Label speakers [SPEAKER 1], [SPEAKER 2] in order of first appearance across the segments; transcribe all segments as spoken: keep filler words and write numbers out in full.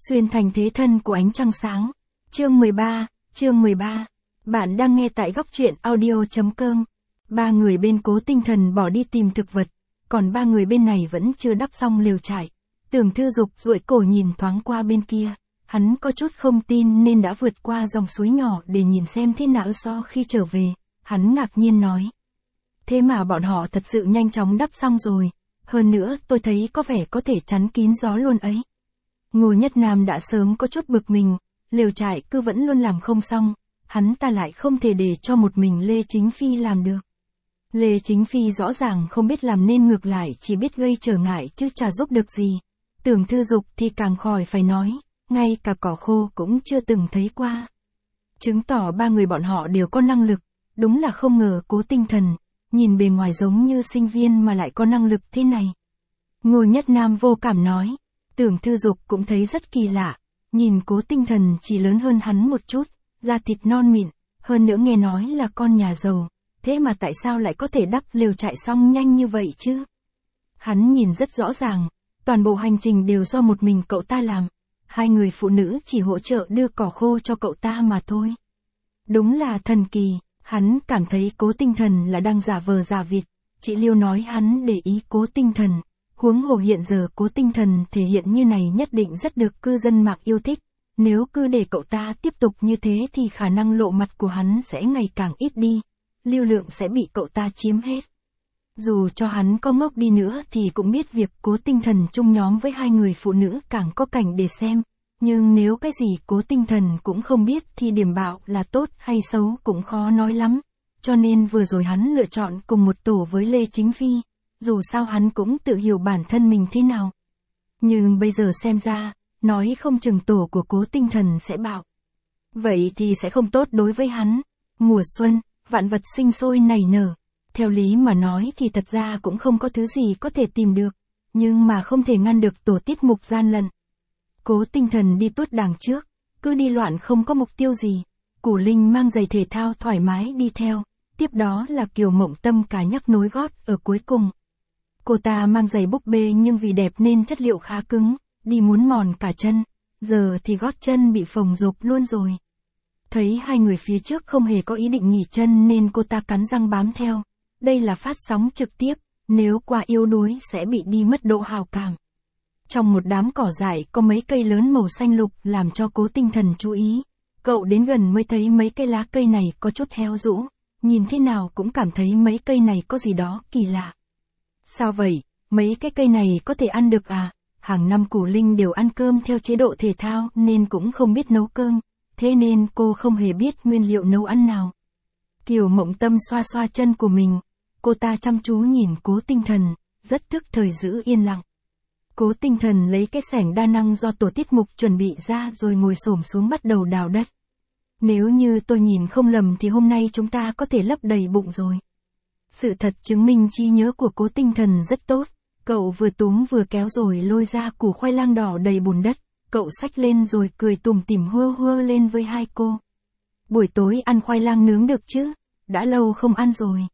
[SPEAKER 1] Xuyên thành thế thân của ánh trăng sáng. Chương mười ba, chương mười ba. Bạn đang nghe tại góc truyện audio.com. Ba người bên Cố Tinh Thần bỏ đi tìm thực vật, còn ba người bên này vẫn chưa đắp xong lều trại. Tưởng Thư Dục duỗi cổ nhìn thoáng qua bên kia, hắn có chút không tin nên đã vượt qua dòng suối nhỏ để nhìn xem thế nào. So khi trở về, hắn ngạc nhiên nói: thế mà bọn họ thật sự nhanh chóng đắp xong rồi, hơn nữa tôi thấy có vẻ có thể chắn kín gió luôn ấy. Ngô Nhất Nam đã sớm có chút bực mình, lều trại cứ vẫn luôn làm không xong, hắn ta lại không thể để cho một mình Lê Chính Phi làm được. Lê Chính Phi rõ ràng không biết làm nên ngược lại chỉ biết gây trở ngại chứ chả giúp được gì. Tưởng Thư Dục thì càng khỏi phải nói, ngay cả cỏ khô cũng chưa từng thấy qua. Chứng tỏ ba người bọn họ đều có năng lực, đúng là không ngờ Cố Tinh Thần, nhìn bề ngoài giống như sinh viên mà lại có năng lực thế này. Ngô Nhất Nam vô cảm nói, Tưởng Thư Dục cũng thấy rất kỳ lạ, nhìn Cố Tinh Thần chỉ lớn hơn hắn một chút, da thịt non mịn, hơn nữa nghe nói là con nhà giàu, thế mà tại sao lại có thể đắp lều trại xong nhanh như vậy chứ? Hắn nhìn rất rõ ràng, toàn bộ hành trình đều do một mình cậu ta làm, hai người phụ nữ chỉ hỗ trợ đưa cỏ khô cho cậu ta mà thôi. Đúng là thần kỳ, hắn cảm thấy Cố Tinh Thần là đang giả vờ giả vịt, chị Liêu nói hắn để ý Cố Tinh Thần. Huống hồ hiện giờ Cố Tinh Thần thể hiện như này nhất định rất được cư dân mạng yêu thích, nếu cứ để cậu ta tiếp tục như thế thì khả năng lộ mặt của hắn sẽ ngày càng ít đi, lưu lượng sẽ bị cậu ta chiếm hết. Dù cho hắn có ngốc đi nữa thì cũng biết việc Cố Tinh Thần chung nhóm với hai người phụ nữ càng có cảnh để xem, nhưng nếu cái gì Cố Tinh Thần cũng không biết thì điểm bạo là tốt hay xấu cũng khó nói lắm, cho nên vừa rồi hắn lựa chọn cùng một tổ với Lê Chính Phi. Dù sao hắn cũng tự hiểu bản thân mình thế nào. Nhưng bây giờ xem ra, nói không chừng tổ của Cố Tinh Thần sẽ bạo. Vậy thì sẽ không tốt đối với hắn. Mùa xuân, vạn vật sinh sôi nảy nở. Theo lý mà nói thì thật ra cũng không có thứ gì có thể tìm được. Nhưng mà không thể ngăn được tổ tiết mục gian lận. Cố Tinh Thần đi tuốt đàng trước, cứ đi loạn không có mục tiêu gì. Củ Linh mang giày thể thao thoải mái đi theo. Tiếp đó là Kiều Mộng Tâm cả nhắc nối gót ở cuối cùng. Cô ta mang giày búp bê nhưng vì đẹp nên chất liệu khá cứng, đi muốn mòn cả chân, giờ thì gót chân bị phồng rộp luôn rồi. Thấy hai người phía trước không hề có ý định nghỉ chân nên cô ta cắn răng bám theo, đây là phát sóng trực tiếp, nếu qua yếu đuối sẽ bị đi mất độ hào cảm. Trong một đám cỏ dại có mấy cây lớn màu xanh lục làm cho Cố Tinh Thần chú ý, cậu đến gần mới thấy mấy cây lá cây này có chút héo rũ, nhìn thế nào cũng cảm thấy mấy cây này có gì đó kỳ lạ. Sao vậy, mấy cái cây này có thể ăn được à? Hàng năm Củ Linh đều ăn cơm theo chế độ thể thao nên cũng không biết nấu cơm, thế nên cô không hề biết nguyên liệu nấu ăn nào. Kiều Mộng Tâm xoa xoa chân của mình, cô ta chăm chú nhìn Cố Tinh Thần, rất thức thời giữ yên lặng. Cố Tinh Thần lấy cái xẻng đa năng do tổ tiết mục chuẩn bị ra rồi ngồi xổm xuống bắt đầu đào đất. Nếu như tôi nhìn không lầm thì hôm nay chúng ta có thể lấp đầy bụng rồi. Sự thật chứng minh trí nhớ của Cố Tinh Thần rất tốt, cậu vừa túm vừa kéo rồi lôi ra củ khoai lang đỏ đầy bùn đất, cậu xách lên rồi cười tủm tỉm hơ hơ lên với hai cô. Buổi tối ăn khoai lang nướng được chứ, đã lâu không ăn rồi.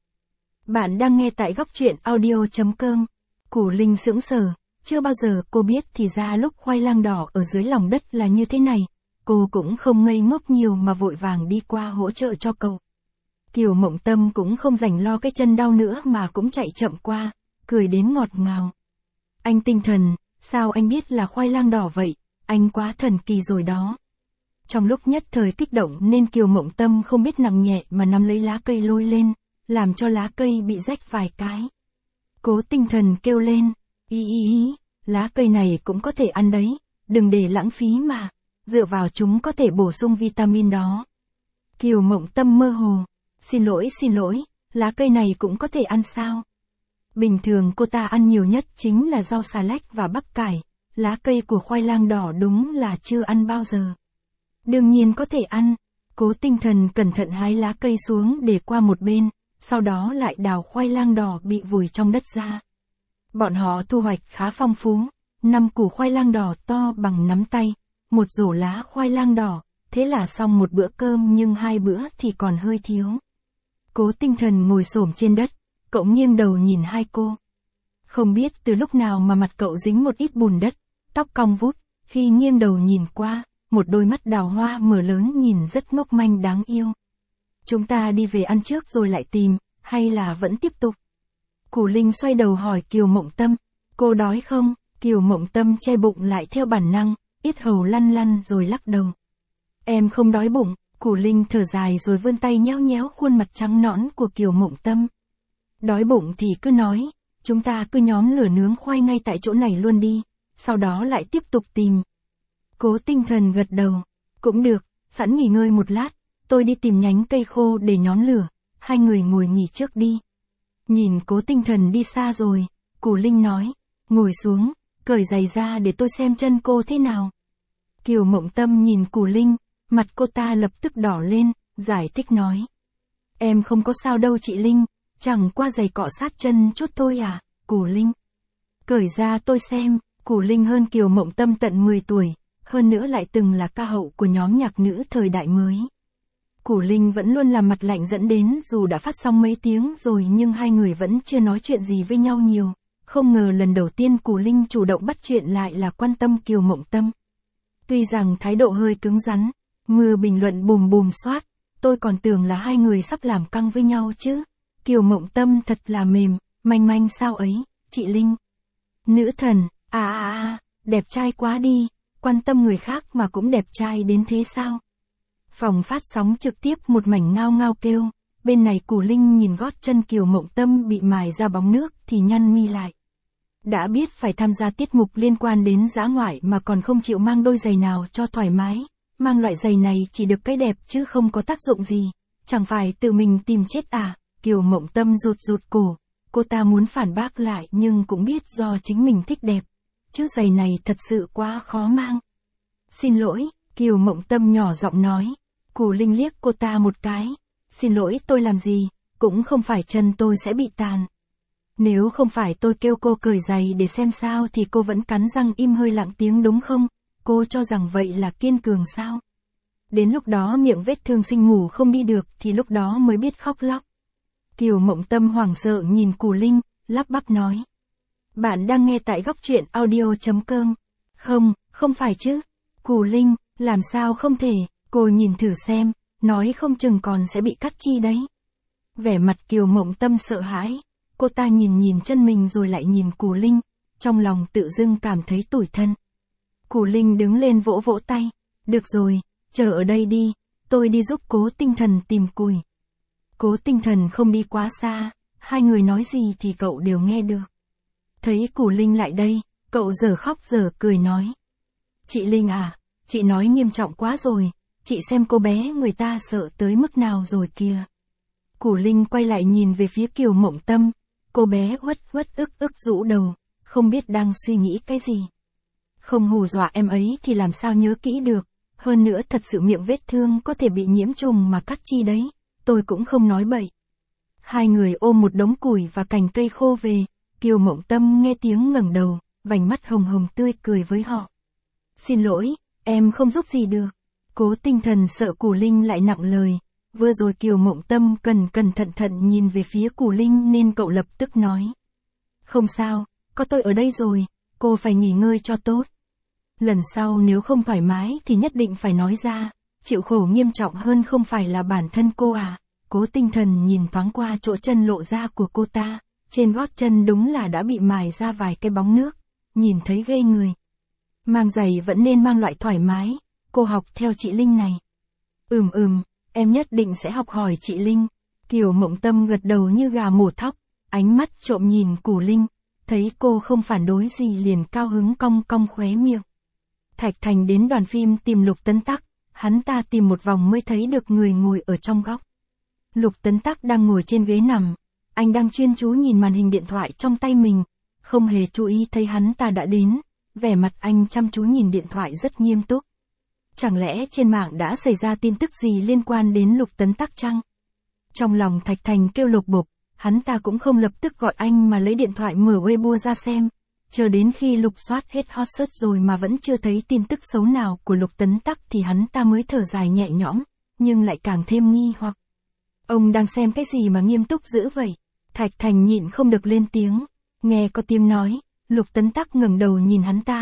[SPEAKER 1] Bạn đang nghe tại góc truyện audio.com. Củ Linh sững sờ, chưa bao giờ cô biết thì ra lúc khoai lang đỏ ở dưới lòng đất là như thế này, cô cũng không ngây ngốc nhiều mà vội vàng đi qua hỗ trợ cho cậu. Kiều Mộng Tâm cũng không rảnh lo cái chân đau nữa mà cũng chạy chậm qua, cười đến ngọt ngào. Anh Tinh Thần, sao anh biết là khoai lang đỏ vậy, anh quá thần kỳ rồi đó. Trong lúc nhất thời kích động nên Kiều Mộng Tâm không biết nặng nhẹ mà nắm lấy lá cây lôi lên, làm cho lá cây bị rách vài cái. Cố Tinh Thần kêu lên, ý ý ý, lá cây này cũng có thể ăn đấy, đừng để lãng phí mà, dựa vào chúng có thể bổ sung vitamin đó. Kiều Mộng Tâm mơ hồ. Xin lỗi xin lỗi, lá cây này cũng có thể ăn sao? Bình thường cô ta ăn nhiều nhất chính là rau xà lách và bắp cải, lá cây của khoai lang đỏ đúng là chưa ăn bao giờ. Đương nhiên có thể ăn, Cố Tinh Thần cẩn thận hái lá cây xuống để qua một bên, sau đó lại đào khoai lang đỏ bị vùi trong đất ra. Bọn họ thu hoạch khá phong phú, năm củ khoai lang đỏ to bằng nắm tay, một rổ lá khoai lang đỏ, thế là xong một bữa cơm nhưng hai bữa thì còn hơi thiếu. Cố Tinh Thần ngồi xổm trên đất, cậu nghiêng đầu nhìn hai cô. Không biết từ lúc nào mà mặt cậu dính một ít bùn đất, tóc cong vút, Khi nghiêng đầu nhìn qua, một đôi mắt đào hoa mở lớn nhìn rất ngốc manh đáng yêu. Chúng ta đi về ăn trước rồi lại tìm, hay là vẫn tiếp tục? Củ Linh xoay đầu hỏi Kiều Mộng Tâm, cô đói không? Kiều Mộng Tâm che bụng lại theo bản năng, yết hầu lăn lăn rồi lắc đầu. Em không đói bụng. Củ Linh thở dài rồi vươn tay nhéo nhéo khuôn mặt trắng nõn của Kiều Mộng Tâm. Đói bụng thì cứ nói, chúng ta cứ nhóm lửa nướng khoai ngay tại chỗ này luôn đi, sau đó lại tiếp tục tìm. Cố Tinh Thần gật đầu, cũng được, sẵn nghỉ ngơi một lát, tôi đi tìm nhánh cây khô để nhóm lửa, hai người ngồi nghỉ trước đi. Nhìn Cố Tinh Thần đi xa rồi, Củ Linh nói, ngồi xuống, cởi giày ra để tôi xem chân cô thế nào. Kiều Mộng Tâm nhìn Củ Linh, mặt cô ta lập tức đỏ lên, giải thích nói. Em không có sao đâu chị Linh, chẳng qua giày cọ sát chân chút thôi à, Củ Linh. Cởi ra tôi xem, Củ Linh hơn Kiều Mộng Tâm tận mười tuổi, hơn nữa lại từng là ca hậu của nhóm nhạc nữ thời đại mới. Củ Linh vẫn luôn làm mặt lạnh dẫn đến dù đã phát xong mấy tiếng rồi nhưng hai người vẫn chưa nói chuyện gì với nhau nhiều. Không ngờ lần đầu tiên Củ Linh chủ động bắt chuyện lại là quan tâm Kiều Mộng Tâm. Tuy rằng thái độ hơi cứng rắn, mưa bình luận bùm bùm xoát, tôi còn tưởng là hai người sắp làm căng với nhau chứ. Kiều Mộng Tâm thật là mềm, manh manh sao ấy, chị Linh. Nữ thần, à à à, đẹp trai quá đi, quan tâm người khác mà cũng đẹp trai đến thế sao? Phòng phát sóng trực tiếp một mảnh ngao ngao kêu, bên này Củ Linh nhìn gót chân Kiều Mộng Tâm bị mài ra bóng nước thì nhăn mi lại. Đã biết phải tham gia tiết mục liên quan đến dã ngoại mà còn không chịu mang đôi giày nào cho thoải mái, mang loại giày này chỉ được cái đẹp chứ không có tác dụng gì, chẳng phải tự mình tìm chết à? Kiều Mộng Tâm rụt rụt cổ, cô ta muốn phản bác lại nhưng cũng biết do chính mình thích đẹp, chứ giày này thật sự quá khó mang. Xin lỗi, Kiều Mộng Tâm nhỏ giọng nói. Củ Linh liếc cô ta một cái, xin lỗi tôi làm gì, cũng không phải chân tôi sẽ bị tàn. Nếu không phải tôi kêu cô cởi giày để xem sao thì cô vẫn cắn răng im hơi lặng tiếng đúng không? Cô cho rằng vậy là kiên cường sao? Đến lúc đó miệng vết thương sinh ngủ không đi được thì lúc đó mới biết khóc lóc. Kiều Mộng Tâm hoảng sợ nhìn Củ Linh, lắp bắp nói. Bạn đang nghe tại góc truyện audio chấm com. Không, không phải chứ. Củ Linh, làm sao không thể, cô nhìn thử xem, nói không chừng còn sẽ bị cắt chi đấy. Vẻ mặt Kiều Mộng Tâm sợ hãi, cô ta nhìn nhìn chân mình rồi lại nhìn Củ Linh, trong lòng tự dưng cảm thấy tủi thân. Củ Linh đứng lên vỗ vỗ tay, được rồi, chờ ở đây đi, tôi đi giúp Cố Tinh Thần tìm củi. Cố Tinh Thần không đi quá xa, hai người nói gì thì cậu đều nghe được. Thấy Củ Linh lại đây, cậu giờ khóc giờ cười nói. Chị Linh à, chị nói nghiêm trọng quá rồi, chị xem cô bé người ta sợ tới mức nào rồi kìa. Củ Linh quay lại nhìn về phía Kiều Mộng Tâm, cô bé uất uất ức ức rũ đầu, không biết đang suy nghĩ cái gì. Không hù dọa em ấy thì làm sao nhớ kỹ được, hơn nữa thật sự miệng vết thương có thể bị nhiễm trùng mà cắt chi đấy, tôi cũng không nói bậy. Hai người ôm một đống củi và cành cây khô về, Kiều Mộng Tâm nghe tiếng ngẩng đầu, vành mắt hồng hồng tươi cười với họ. Xin lỗi, em không giúp gì được. Cố Tinh Thần sợ Củ Linh lại nặng lời, vừa rồi Kiều Mộng Tâm cần cẩn thận thận nhìn về phía Củ Linh nên cậu lập tức nói. Không sao, có tôi ở đây rồi, cô phải nghỉ ngơi cho tốt. Lần sau nếu không thoải mái thì nhất định phải nói ra, chịu khổ nghiêm trọng hơn không phải là bản thân cô à. Cố Tinh Thần nhìn thoáng qua chỗ chân lộ ra của cô ta, trên gót chân đúng là đã bị mài ra vài cái bóng nước, nhìn thấy ghê người. Mang giày vẫn nên mang loại thoải mái, cô học theo chị Linh này. Ừm ừm, em nhất định sẽ học hỏi chị Linh. Kiều Mộng Tâm gật đầu như gà mổ thóc, ánh mắt trộm nhìn Củ Linh, thấy cô không phản đối gì liền cao hứng cong cong khóe miệng. Thạch Thành đến đoàn phim tìm Lục Tấn Tắc, hắn ta tìm một vòng mới thấy được người ngồi ở trong góc. Lục Tấn Tắc đang ngồi trên ghế nằm, anh đang chuyên chú nhìn màn hình điện thoại trong tay mình, không hề chú ý thấy hắn ta đã đến, vẻ mặt anh chăm chú nhìn điện thoại rất nghiêm túc. Chẳng lẽ trên mạng đã xảy ra tin tức gì liên quan đến Lục Tấn Tắc chăng? Trong lòng Thạch Thành kêu lục bục, hắn ta cũng không lập tức gọi anh mà lấy điện thoại mở Weibo ra xem, chờ đến khi lục soát hết hot search rồi mà vẫn chưa thấy tin tức xấu nào của Lục Tấn Tắc thì hắn ta mới thở dài nhẹ nhõm, nhưng lại càng thêm nghi hoặc. Ông đang xem cái gì mà nghiêm túc dữ vậy? Thạch Thành nhịn không được lên tiếng, nghe có tiếng nói, Lục Tấn Tắc ngẩng đầu nhìn hắn ta,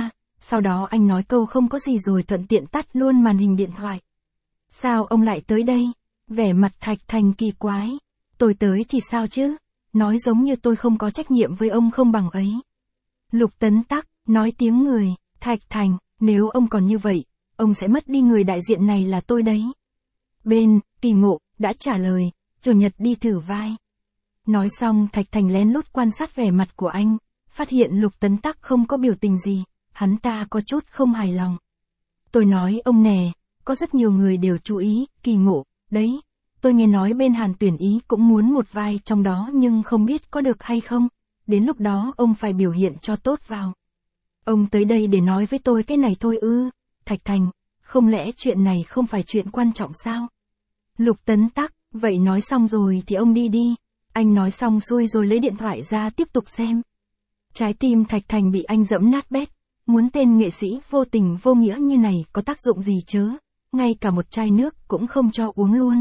[SPEAKER 1] sau đó anh nói câu không có gì rồi thuận tiện tắt luôn màn hình điện thoại. Sao ông lại tới đây? Vẻ mặt Thạch Thành kỳ quái. Tôi tới thì sao chứ? Nói giống như tôi không có trách nhiệm với ông không bằng ấy. Lục Tấn Tắc, nói tiếng người, Thạch Thành, nếu ông còn như vậy, ông sẽ mất đi người đại diện này là tôi đấy. Bên, Kỳ Ngộ, đã trả lời, chủ nhật đi thử vai. Nói xong Thạch Thành lén lút quan sát vẻ mặt của anh, phát hiện Lục Tấn Tắc không có biểu tình gì, hắn ta có chút không hài lòng. Tôi nói ông nè, có rất nhiều người đều chú ý, Kỳ Ngộ, đấy. Tôi nghe nói bên Hàn tuyển ý cũng muốn một vai trong đó nhưng không biết có được hay không. Đến lúc đó ông phải biểu hiện cho tốt vào. Ông tới đây để nói với tôi cái này thôi ư? Thạch Thành, không lẽ chuyện này không phải chuyện quan trọng sao? Lục Tấn Tắc, vậy nói xong rồi thì ông đi đi. Anh nói xong xuôi rồi lấy điện thoại ra tiếp tục xem. Trái tim Thạch Thành bị anh dẫm nát bét. Muốn tên nghệ sĩ vô tình vô nghĩa như này có tác dụng gì chớ? Ngay cả một chai nước cũng không cho uống luôn.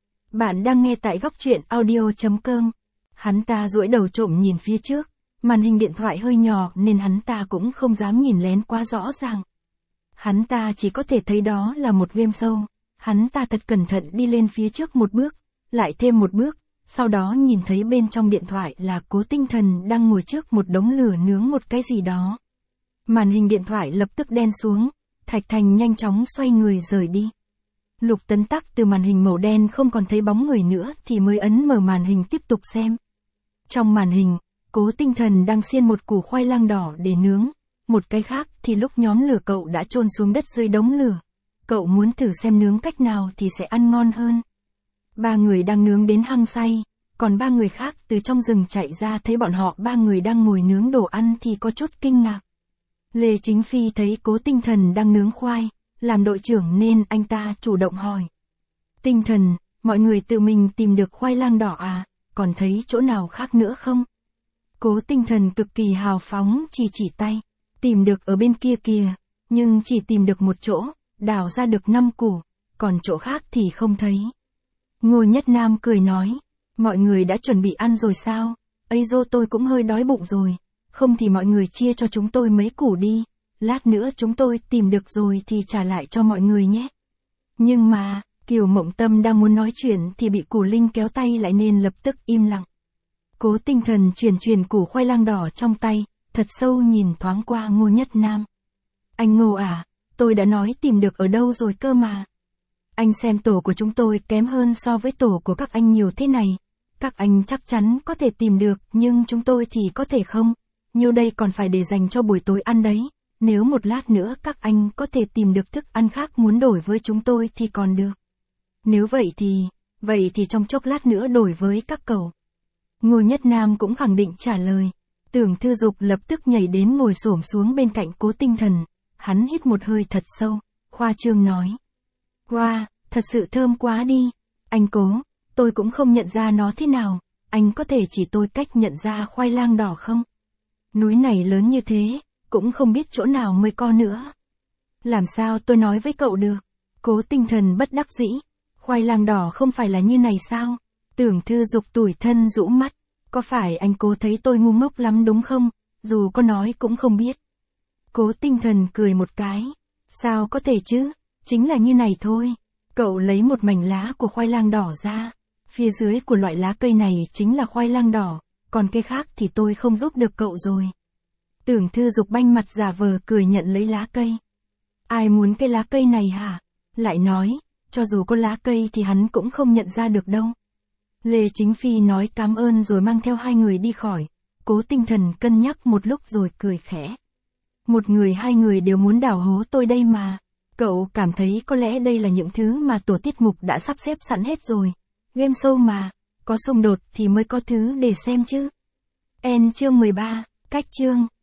[SPEAKER 1] Bạn đang nghe tại góc truyện audio chấm com. Hắn ta duỗi đầu trộm nhìn phía trước, màn hình điện thoại hơi nhỏ nên hắn ta cũng không dám nhìn lén quá rõ ràng. Hắn ta chỉ có thể thấy đó là một game show. Hắn ta thật cẩn thận đi lên phía trước một bước, lại thêm một bước, sau đó nhìn thấy bên trong điện thoại là Cố Tinh Thần đang ngồi trước một đống lửa nướng một cái gì đó. Màn hình điện thoại lập tức đen xuống, Thạch Thành nhanh chóng xoay người rời đi. Lục Tấn Tắc từ màn hình màu đen không còn thấy bóng người nữa thì mới ấn mở màn hình tiếp tục xem. Trong màn hình, Cố Tinh Thần đang xiên một củ khoai lang đỏ để nướng, một cái khác thì lúc nhóm lửa cậu đã chôn xuống đất dưới đống lửa. Cậu muốn thử xem nướng cách nào thì sẽ ăn ngon hơn. Ba người đang nướng đến hăng say, còn ba người khác từ trong rừng chạy ra thấy bọn họ ba người đang ngồi nướng đồ ăn thì có chút kinh ngạc. Lê Chính Phi thấy Cố Tinh Thần đang nướng khoai, làm đội trưởng nên anh ta chủ động hỏi. Tinh Thần, mọi người tự mình tìm được khoai lang đỏ à, còn thấy chỗ nào khác nữa không? Cố Tinh Thần cực kỳ hào phóng chỉ chỉ tay, tìm được ở bên kia kìa, nhưng chỉ tìm được một chỗ, đào ra được năm củ, còn chỗ khác thì không thấy. Ngô Nhất Nam cười nói, mọi người đã chuẩn bị ăn rồi sao? Ây dô tôi cũng hơi đói bụng rồi, không thì mọi người chia cho chúng tôi mấy củ đi. Lát nữa chúng tôi tìm được rồi thì trả lại cho mọi người nhé. Nhưng mà, Kiều Mộng Tâm đang muốn nói chuyện thì bị Củ Linh kéo tay lại nên lập tức im lặng. Cố Tinh Thần chuyển chuyển củ khoai lang đỏ trong tay, thật sâu nhìn thoáng qua Ngô Nhất Nam. Anh Ngô à, tôi đã nói tìm được ở đâu rồi cơ mà. Anh xem tổ của chúng tôi kém hơn so với tổ của các anh nhiều thế này. Các anh chắc chắn có thể tìm được nhưng chúng tôi thì có thể không. Nhiều đây còn phải để dành cho buổi tối ăn đấy. Nếu một lát nữa các anh có thể tìm được thức ăn khác muốn đổi với chúng tôi thì còn được. Nếu vậy thì, vậy thì trong chốc lát nữa đổi với các cậu. Ngô Nhất Nam cũng khẳng định trả lời. Tưởng Thư Dục lập tức nhảy đến ngồi xổm xuống bên cạnh Cố Tinh Thần. Hắn hít một hơi thật sâu, khoa trương nói. Wow, thật sự thơm quá đi. Anh Cố, tôi cũng không nhận ra nó thế nào. Anh có thể chỉ tôi cách nhận ra khoai lang đỏ không? Núi này lớn như thế, cũng không biết chỗ nào mới có nữa. Làm sao tôi nói với cậu được? Cố Tinh Thần bất đắc dĩ. Khoai lang đỏ không phải là như này sao? Tưởng Thư Dục tủi thân rũ mắt. Có phải anh Cố thấy tôi ngu ngốc lắm đúng không? Dù có nói cũng không biết. Cố Tinh Thần cười một cái. Sao có thể chứ? Chính là như này thôi. Cậu lấy một mảnh lá của khoai lang đỏ ra. Phía dưới của loại lá cây này chính là khoai lang đỏ. Còn cây khác thì tôi không giúp được cậu rồi. Tưởng Thư Dục banh mặt giả vờ cười nhận lấy lá cây. Ai muốn cái lá cây này hả? Lại nói, cho dù có lá cây thì hắn cũng không nhận ra được đâu. Lê Chính Phi nói cảm ơn rồi mang theo hai người đi khỏi. Cố Tinh Thần cân nhắc một lúc rồi cười khẽ. Một người hai người đều muốn đào hố tôi đây mà. Cậu cảm thấy có lẽ đây là những thứ mà tổ tiết mục đã sắp xếp sẵn hết rồi. Game show mà, có xung đột thì mới có thứ để xem chứ. End chương mười ba, cách chương.